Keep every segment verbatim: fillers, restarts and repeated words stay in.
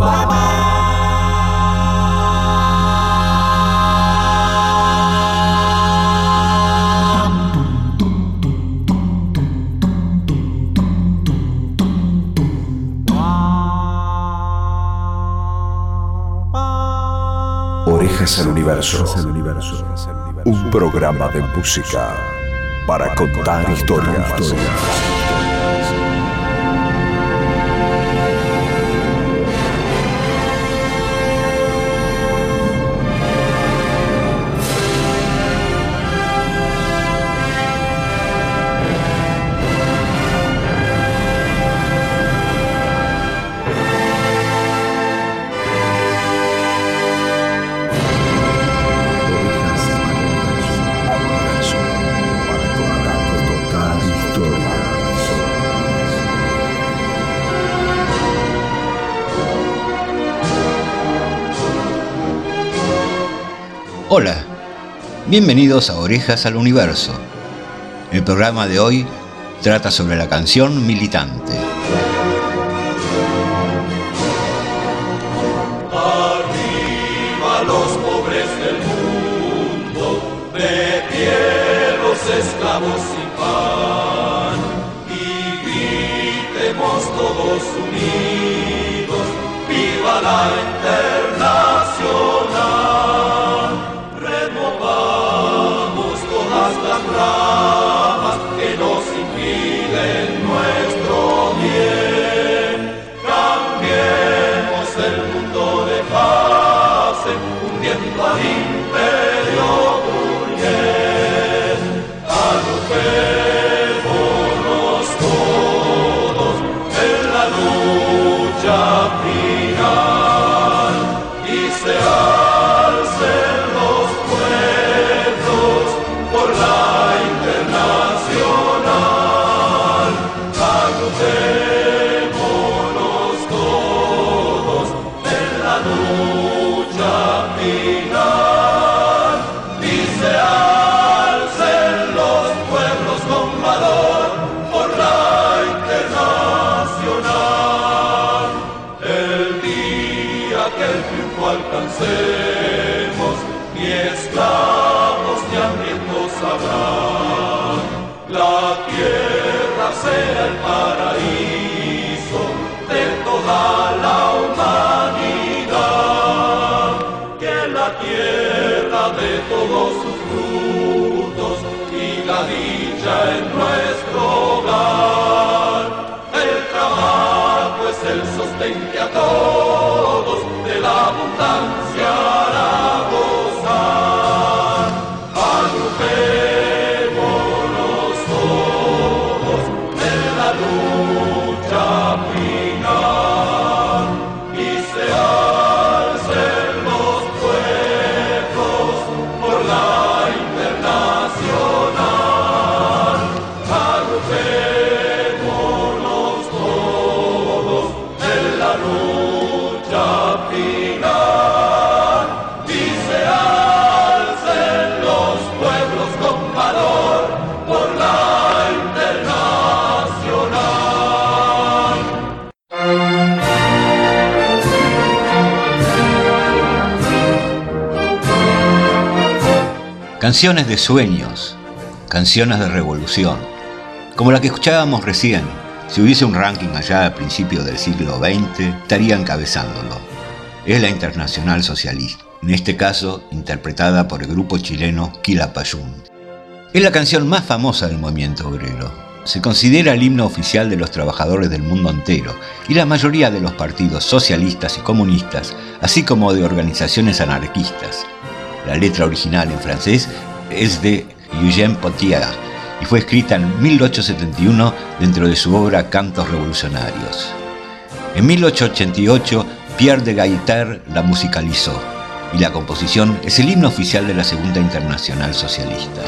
Orejas al Universo, un programa de música para contar historias. Hola, bienvenidos a Orejas al Universo. El programa de hoy trata sobre la canción Militante. Arriba los pobres del mundo, de pie los esclavos sin pan, y gritemos todos unidos, ¡viva la Internacional! Ramas que nos impiden nuestro bien. Cambiemos el mundo de fase, hundiendo al imperio burgués. Agrupémonos todos en la lucha final y se alcen los pueblos por la Agrupémonos todos en la lucha final y se alcen los pueblos con valor por la Internacional. El día que el triunfo alcancemos, ni esclavos ni hambrientos habrá. La tierra será el paraíso de toda la humanidad, que la tierra de todos sus frutos y la dicha en nuestro hogar. El trabajo es el sostén que a todos de la abundancia hará gozar. Agrupémonos lucha final y se alcen los pueblos por la Internacional. Agrupémonos todos en la lucha final y se alcen los pueblos con valor por la Internacional. Canciones de sueños, canciones de revolución, como la que escuchábamos recién. Si hubiese un ranking allá al principio del siglo veinte, estaría encabezándolo. Es la Internacional Socialista, en este caso interpretada por el grupo chileno Quilapayún. Es la canción más famosa del movimiento obrero. Se considera el himno oficial de los trabajadores del mundo entero y la mayoría de los partidos socialistas y comunistas, así como de organizaciones anarquistas. La letra original en francés es de Eugène Pottier y fue escrita en mil ochocientos setenta y uno dentro de su obra Cantos Revolucionarios. En mil ochocientos ochenta y ocho, Pierre de Gaiter la musicalizó y la composición es el himno oficial de la Segunda Internacional Socialista.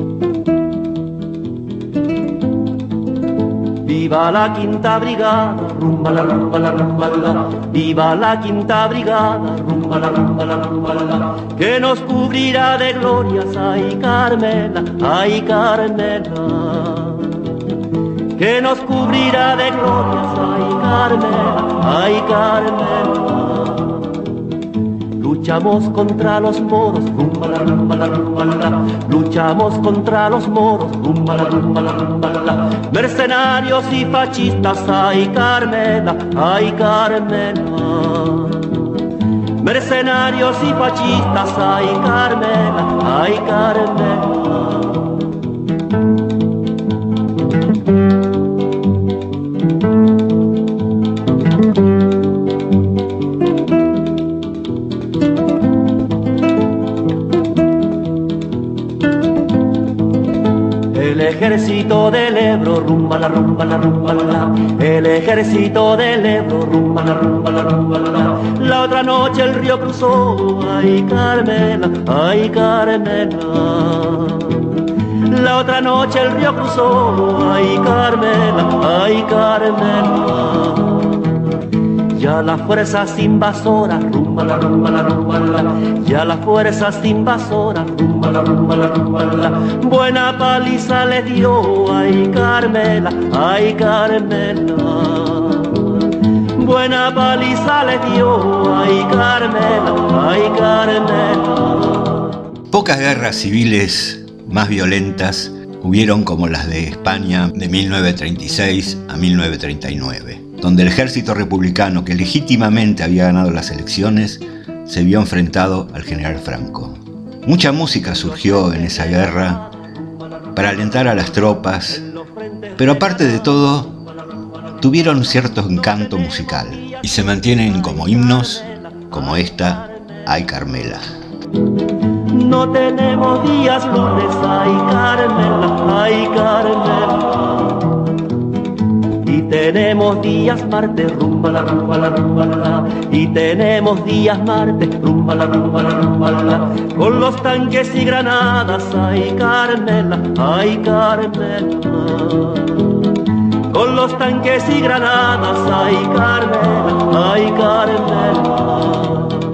Viva la quinta brigada, rumba la rumba la rumba la, viva la quinta brigada, rumba la rumba la rumba la, que nos cubrirá de glorias, ay Carmela, ay Carmela, que nos cubrirá de glorias, ay Carmela, ay Carmela. Luchamos contra los moros, rumba la rumba la rumba la, luchamos contra los moros, rumba la rumba la rumba la, mercenarios y fascistas, ay Carmela, ay Carmela, mercenarios y fascistas, ay Carmela, ay Carmela. El ejército del Ebro, rumba la rumba la rumba la, el ejército del Ebro, rumba la rumba la rumba la, la otra noche el río cruzó, ay Carmela, ay Carmela, la otra noche el río cruzó, ay Carmela, ay Carmela. Ya las fuerzas invasoras, rumba la rumba la rumba la, ya las fuerzas invasoras, rumba la rumba la rumba la, buena paliza le dio, ay Carmela, ay Carmela, buena paliza le dio, ay Carmela, ay Carmela. Pocas guerras civiles más violentas hubieron como las de España de mil novecientos treinta y seis a mil novecientos treinta y nueve, donde el ejército republicano, que legítimamente había ganado las elecciones, se vio enfrentado al general Franco. Mucha música surgió en esa guerra para alentar a las tropas, pero aparte de todo, tuvieron cierto encanto musical y se mantienen como himnos, como esta, Ay Carmela. No tenemos días lunes, ay Carmela, ay Carmela, y tenemos días martes, rumba la rumba la rumba la, y tenemos días martes, rumba la rumba la rumba la, con los tanques y granadas, ay Carmela, ay Carmela, con los tanques y granadas, ay Carmela, ay Carmela.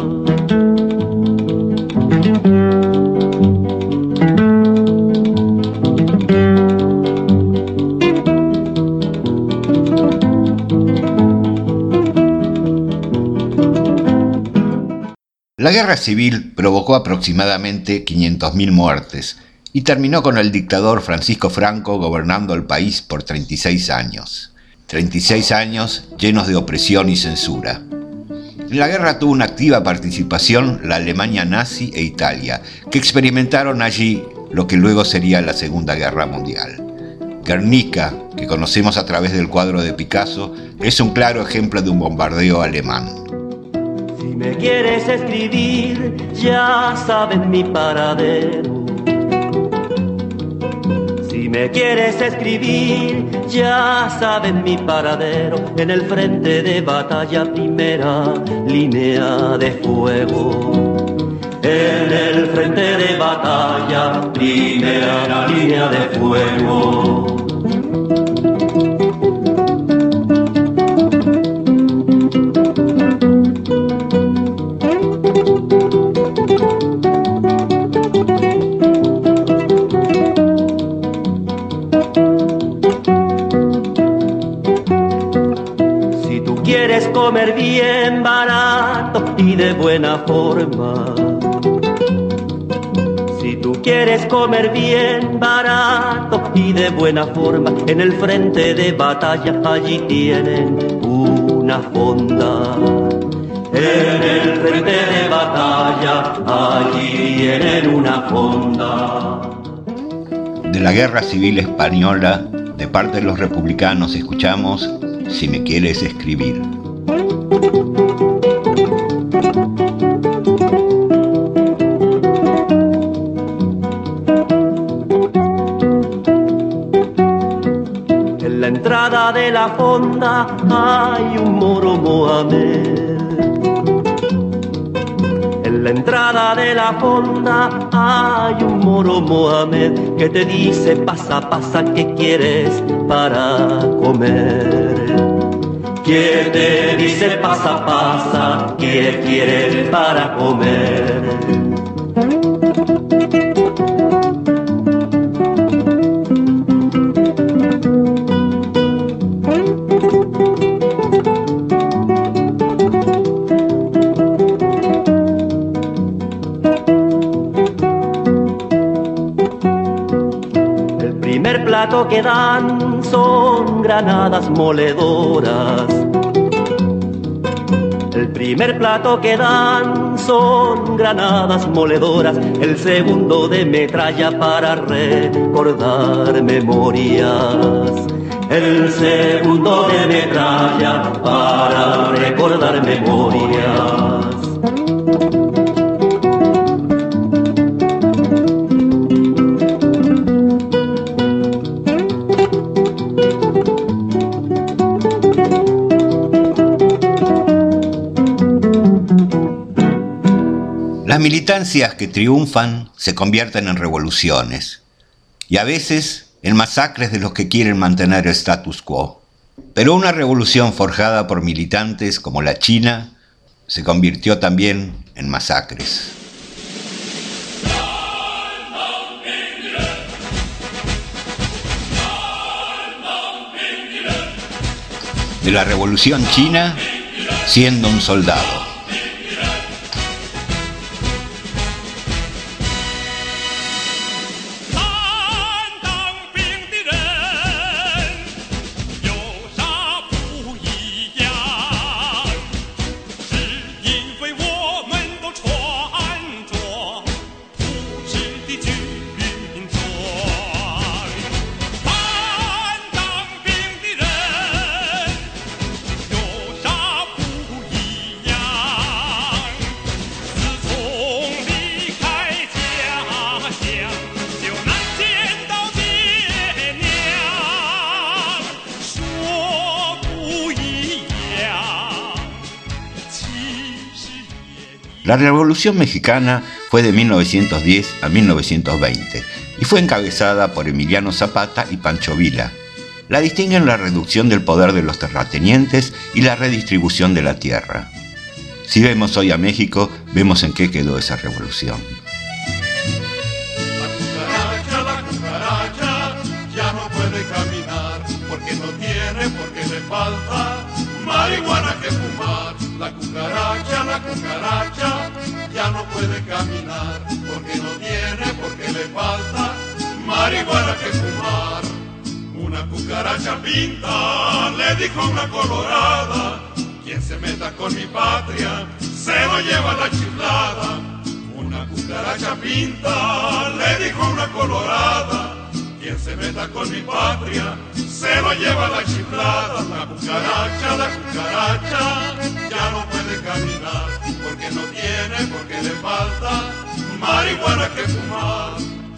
La guerra civil provocó aproximadamente quinientas mil muertes y terminó con el dictador Francisco Franco gobernando el país por treinta y seis años. treinta y seis años llenos de opresión y censura. En la guerra tuvo una activa participación la Alemania nazi e Italia, que experimentaron allí lo que luego sería la Segunda Guerra Mundial. Guernica, que conocemos a través del cuadro de Picasso, es un claro ejemplo de un bombardeo alemán. Si me quieres escribir, ya sabes mi paradero. Si me quieres escribir, ya sabes mi paradero. En el frente de batalla, primera línea de fuego. En el frente de batalla, primera línea de fuego. Comer bien barato y de buena forma. Si tú quieres comer bien barato y de buena forma, en el frente de batalla allí tienen una fonda. En el frente de batalla allí tienen una fonda. De la Guerra Civil Española, de parte de los republicanos, escuchamos Si me quieres escribir. En la entrada de la fonda hay un moro Mohamed. En la entrada de la fonda hay un moro Mohamed que te dice pasa, pasa, ¿qué quieres para comer? ¿Quién te dice pasa, pasa? ¿Quién quiere para comer? El primer plato que dan son granadas moledoras. El primer plato que dan son granadas moledoras. El segundo de metralla para recordar memorias. El segundo de metralla para recordar memorias. Las militancias que triunfan se convierten en revoluciones y a veces en masacres de los que quieren mantener el status quo. Pero una revolución forjada por militantes como la China se convirtió también en masacres. De la Revolución China, siendo un soldado. La Revolución Mexicana fue de mil novecientos diez a mil novecientos veinte y fue encabezada por Emiliano Zapata y Pancho Villa. La distinguen la reducción del poder de los terratenientes y la redistribución de la tierra. Si vemos hoy a México, vemos en qué quedó esa revolución. La cucaracha, la cucaracha, ya no puede caminar, porque no tiene, porque le falta marihuana que fumar. La cucaracha, la cucaracha, ya no puede caminar, porque no tiene, porque le falta marihuana que fumar. Una cucaracha pinta, le dijo una colorada, quien se meta con mi patria, se lo lleva la chiflada. Una cucaracha pinta, le dijo una colorada, quien se meta con mi patria, se lo lleva la chiflada. La cucaracha, la cucaracha, ya no puede caminar, porque no tiene, porque le falta marihuana que fumar.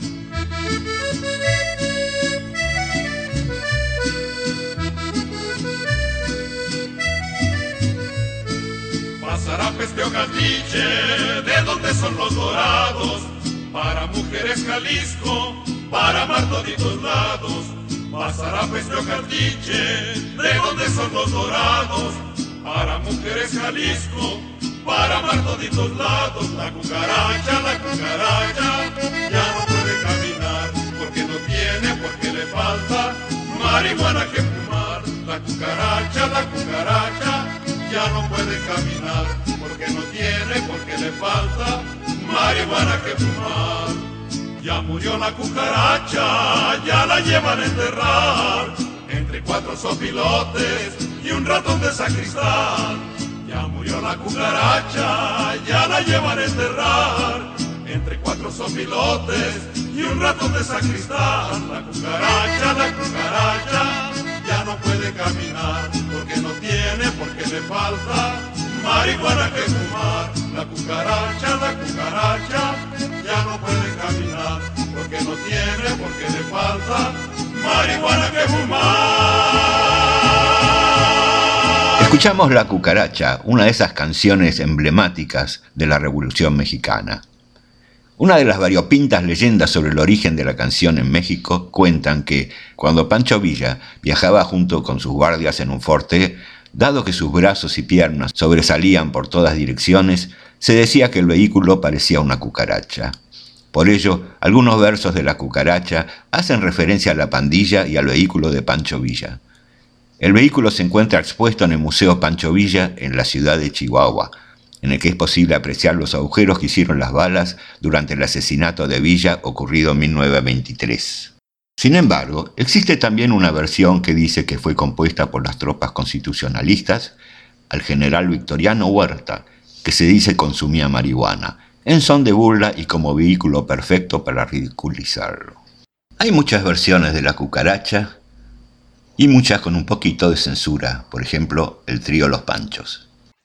Pasará peste o caldiche, de donde son los dorados, para mujeres Jalisco, para amar toditos lados. Pasará peste o caldiche, de donde son los dorados, para mujeres Jalisco, para amar toditos lados. La cucaracha, la cucaracha, ya no puede caminar, porque no tiene, porque le falta marihuana que fumar. La cucaracha, la cucaracha, ya no puede caminar, porque no tiene, porque le falta marihuana que fumar. Ya murió la cucaracha, ya la llevan a enterrar, entre cuatro sopilotes y un ratón de sacristán. Ya murió la cucaracha, ya la llevan a enterrar, entre cuatro sopilotes y un ratón de sacristán. La cucaracha, la cucaracha, ya no puede caminar, porque no tiene, porque le falta marihuana que fumar. La cucaracha, la cucaracha, ya no puede caminar, porque no tiene, porque le falta marihuana que fumar. Escuchamos La Cucaracha, una de esas canciones emblemáticas de la Revolución Mexicana. Una de las variopintas leyendas sobre el origen de la canción en México cuentan que, cuando Pancho Villa viajaba junto con sus guardias en un forte, Dado que sus brazos y piernas sobresalían por todas direcciones, se decía que el vehículo parecía una cucaracha. Por ello, algunos versos de La cucaracha hacen referencia a la pandilla y al vehículo de Pancho Villa. El vehículo se encuentra expuesto en el Museo Pancho Villa en la ciudad de Chihuahua, en el que es posible apreciar los agujeros que hicieron las balas durante el asesinato de Villa ocurrido en mil novecientos veintitrés. Sin embargo, existe también una versión que dice que fue compuesta por las tropas constitucionalistas al general Victoriano Huerta, que se dice consumía marihuana, en son de burla y como vehículo perfecto para ridiculizarlo. Hay muchas versiones de La cucaracha y muchas con un poquito de censura, por ejemplo, el trío Los Panchos.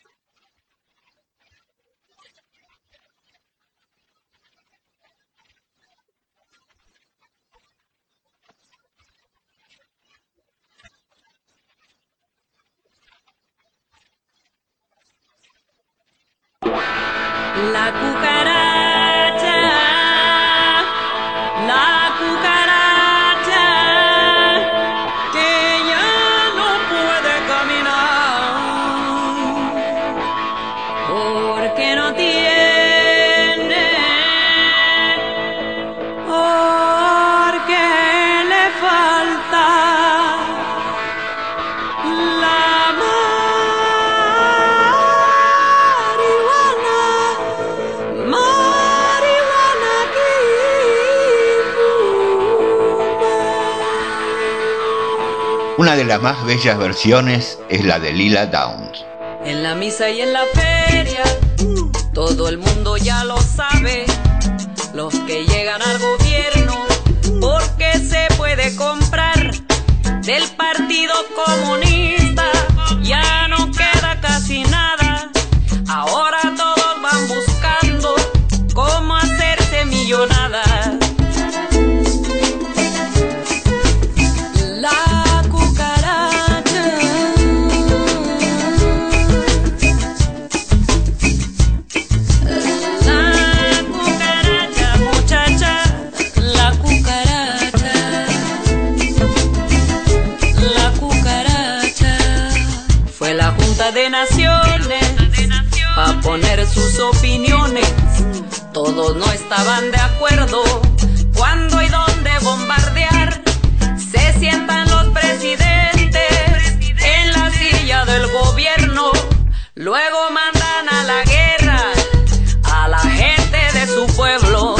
La cucaracha, la cucaracha, que ya no puede caminar, porque no tiene, porque le falta la Una de las más bellas versiones es la de Lila Downs. En la misa y en la feria, todo el mundo ya lo sabe. Los que llegan al gobierno, porque se puede comprar del Partido Comunista, ya no queda casi nada. Ahora todos van buscando cómo hacerse millonadas. De naciones, a poner sus opiniones, todos no estaban de acuerdo cuándo y dónde bombardear. Se sientan los presidentes en la silla del gobierno, luego mandan a la guerra a la gente de su pueblo.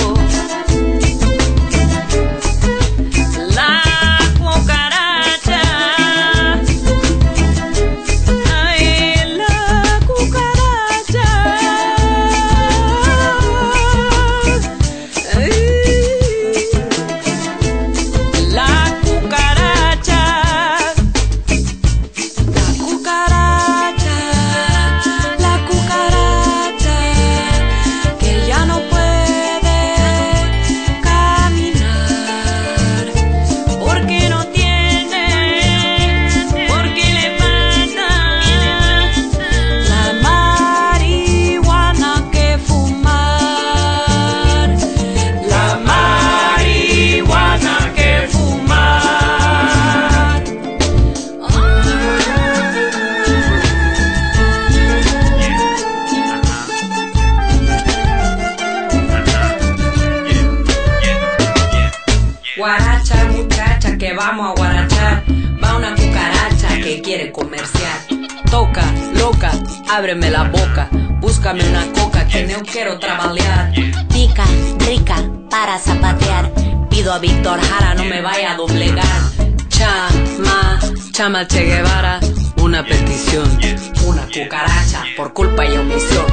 Guaracha, muchacha, que vamos a guarachar. Va una cucaracha que quiere comerciar. Toca, loca, ábreme la boca. Búscame una coca que no quiero trabajar. Pica, rica, para zapatear. Pido a Víctor Jara, no me vaya a doblegar. Chama, chama Che Guevara, una petición. Una cucaracha por culpa y omisión.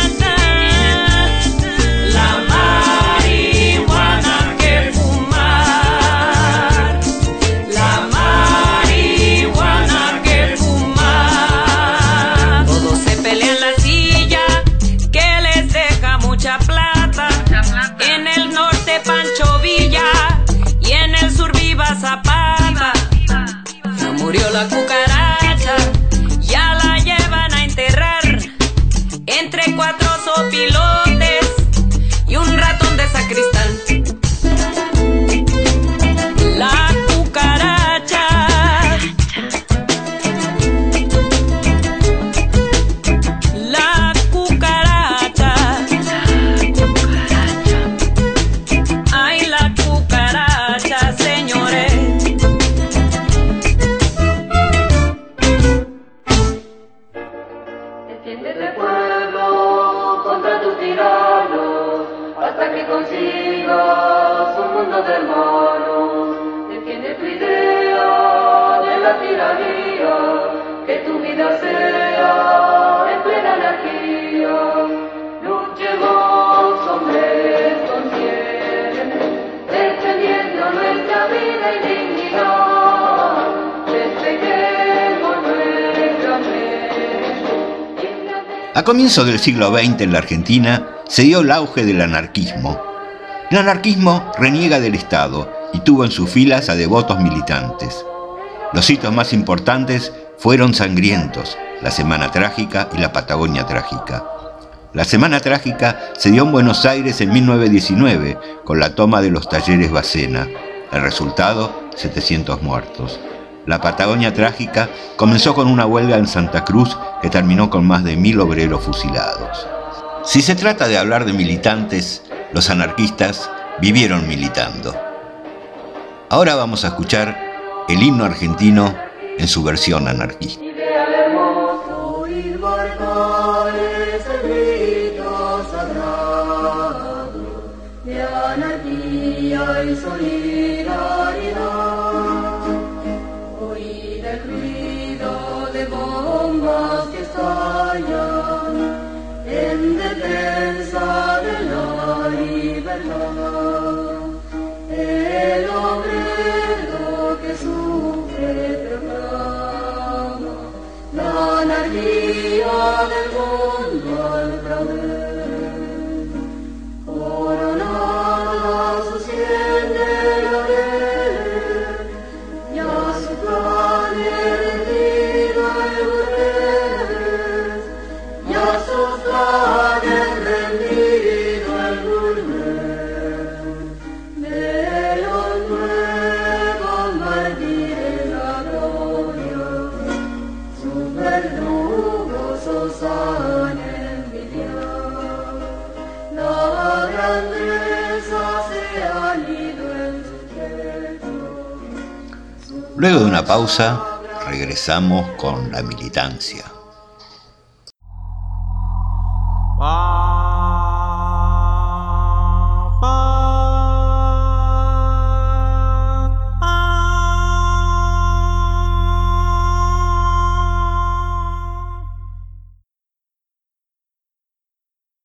La marihuana que fuma. mundo de hermanos, defiende tu idea de la tiranía, que tu vida sea en plena anarquía. Luchemos, hombres, conscientes, defendiendo nuestra vida y dignidad. Despejemos nuestra fe. A comienzos del siglo veinte en la Argentina se dio el auge del anarquismo. El anarquismo reniega del Estado y tuvo en sus filas a devotos militantes. Los hitos más importantes fueron sangrientos: la Semana Trágica y la Patagonia Trágica. La Semana Trágica se dio en Buenos Aires en mil novecientos diecinueve con la toma de los talleres Bacena. El resultado, setecientos muertos. La Patagonia Trágica comenzó con una huelga en Santa Cruz que terminó con más de mil obreros fusilados. Si se trata de hablar de militantes, los anarquistas vivieron militando. Ahora vamos a escuchar el himno argentino en su versión anarquista. De anarquía y solidaridad, oíd el ruido de bombas que estallan en defensa de la libertad. El obrero que sufre proclama la anarquía del mundo al braver. Coronada sostiene la red, y a su plan rendido el burgués, y a sus planes rendido el burgués. De los nuevos mártires la gloria, sus verdugos osan envidiar. La grandeza se ha ido en su pecho. Luego de una pausa, regresamos con la militancia.